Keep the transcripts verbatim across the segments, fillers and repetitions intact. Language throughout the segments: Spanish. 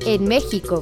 en México.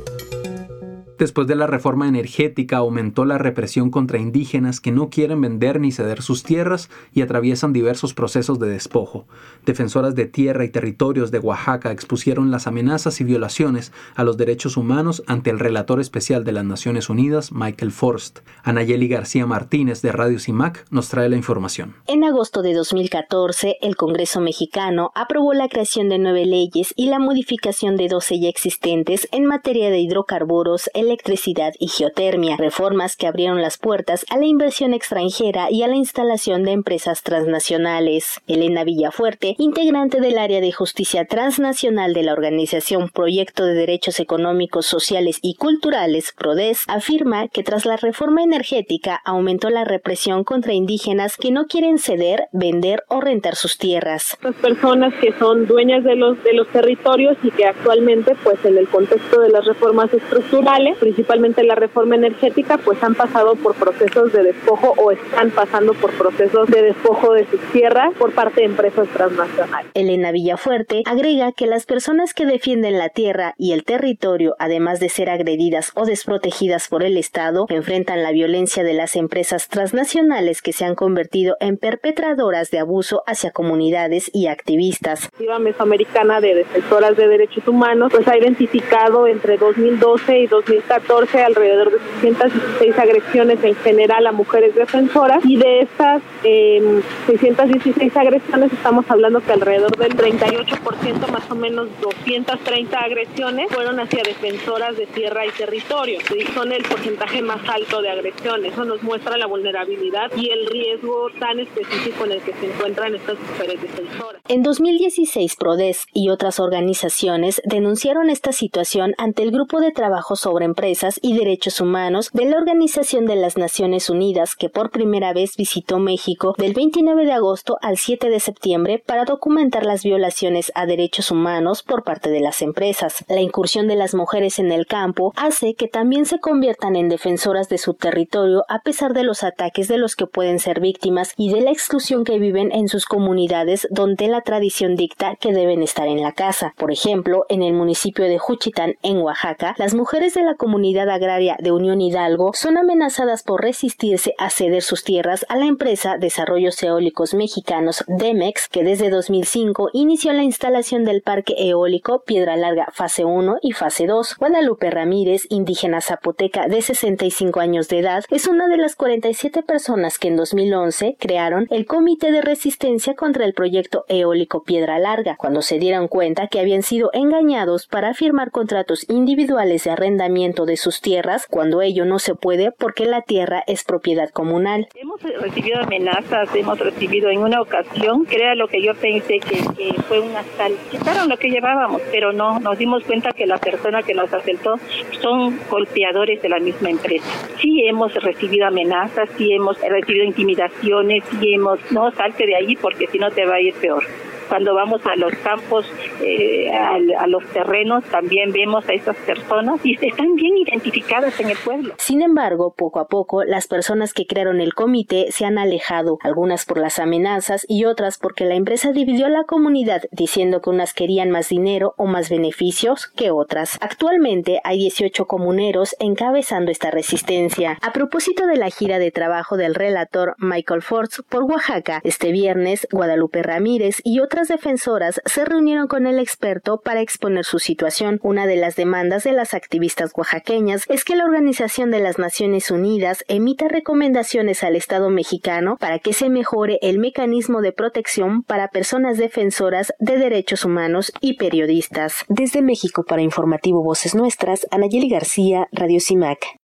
Después de la reforma energética, aumentó la represión contra indígenas que no quieren vender ni ceder sus tierras y atraviesan diversos procesos de despojo. Defensoras de tierra y territorios de Oaxaca expusieron las amenazas y violaciones a los derechos humanos ante el relator especial de las Naciones Unidas, Michael Forst. Anayeli García Martínez, de Radio CIMAC, nos trae la información. En agosto de dos mil catorce, el Congreso mexicano aprobó la creación de nueve leyes y la modificación de doce ya existentes en materia de hidrocarburos, electricidad y geotermia, reformas que abrieron las puertas a la inversión extranjera y a la instalación de empresas transnacionales. Elena Villafuerte, integrante del área de justicia transnacional de la organización Proyecto de Derechos Económicos, Sociales y Culturales, PRODES, afirma que tras la reforma energética aumentó la represión contra indígenas que no quieren ceder, vender o rentar sus tierras. Las personas que son dueñas de los, de los territorios y que actualmente, pues en el contexto de las reformas estructurales, principalmente la reforma energética, pues han pasado por procesos de despojo o están pasando por procesos de despojo de sus tierras por parte de empresas transnacionales. Elena Villafuerte agrega que las personas que defienden la tierra y el territorio, además de ser agredidas o desprotegidas por el Estado, enfrentan la violencia de las empresas transnacionales que se han convertido en perpetradoras de abuso hacia comunidades y activistas. La Mesoamericana de Defensoras de Derechos Humanos pues ha identificado entre dos mil doce y dos mil catorce alrededor de seiscientas dieciséis agresiones en general a mujeres defensoras, y de estas eh, seiscientas dieciséis agresiones estamos hablando que alrededor del treinta y ocho por ciento, más o menos doscientas treinta agresiones, fueron hacia defensoras de tierra y territorio. ¿Sí? Son el porcentaje más alto de agresiones. Eso nos muestra la vulnerabilidad y el riesgo tan específico en el que se encuentran estas mujeres defensoras. En dos mil dieciséis, PRODES y otras organizaciones denunciaron esta situación ante el Grupo de Trabajo sobre Empresas y Derechos Humanos de la Organización de las Naciones Unidas, que por primera vez visitó México del veintinueve de agosto al siete de septiembre para documentar las violaciones a derechos humanos por parte de las empresas. La incursión de las mujeres en el campo hace que también se conviertan en defensoras de su territorio a pesar de los ataques de los que pueden ser víctimas y de la exclusión que viven en sus comunidades donde la tradición dicta que deben estar en la casa. Por ejemplo, en el municipio de Juchitán, en Oaxaca, las mujeres de la comunidad agraria de Unión Hidalgo son amenazadas por resistirse a ceder sus tierras a la empresa Desarrollos Eólicos Mexicanos Demex, que desde dos mil cinco inició la instalación del parque eólico Piedra Larga fase uno y fase dos. Guadalupe Ramírez, indígena zapoteca de sesenta y cinco años de edad, es una de las cuarenta y siete personas que en dos mil once crearon el Comité de Resistencia contra el proyecto eólico Piedra Larga, cuando se dieron cuenta que habían sido engañados para firmar contratos individuales de arrendamiento de sus tierras cuando ello no se puede porque la tierra es propiedad comunal. Hemos recibido amenazas, hemos recibido en una ocasión, crea lo que yo pensé que, que fue un asalto. Quitaron lo que llevábamos, pero no, nos dimos cuenta que la persona que nos asaltó son golpeadores de la misma empresa. Sí hemos recibido amenazas, sí hemos recibido intimidaciones, sí hemos, no, salte de ahí porque si no te va a ir peor. Cuando vamos a los campos, eh, a, a los terrenos, también vemos a esas personas y están bien identificadas en el pueblo. Sin embargo, poco a poco, las personas que crearon el comité se han alejado, algunas por las amenazas y otras porque la empresa dividió a la comunidad, diciendo que unas querían más dinero o más beneficios que otras. Actualmente hay dieciocho comuneros encabezando esta resistencia. A propósito de la gira de trabajo del relator Michael Forst por Oaxaca, este viernes, Guadalupe Ramírez y otras Otras defensoras se reunieron con el experto para exponer su situación. Una de las demandas de las activistas oaxaqueñas es que la Organización de las Naciones Unidas emita recomendaciones al Estado mexicano para que se mejore el mecanismo de protección para personas defensoras de derechos humanos y periodistas. Desde México para Informativo Voces Nuestras, Anayeli García, Radio CIMAC.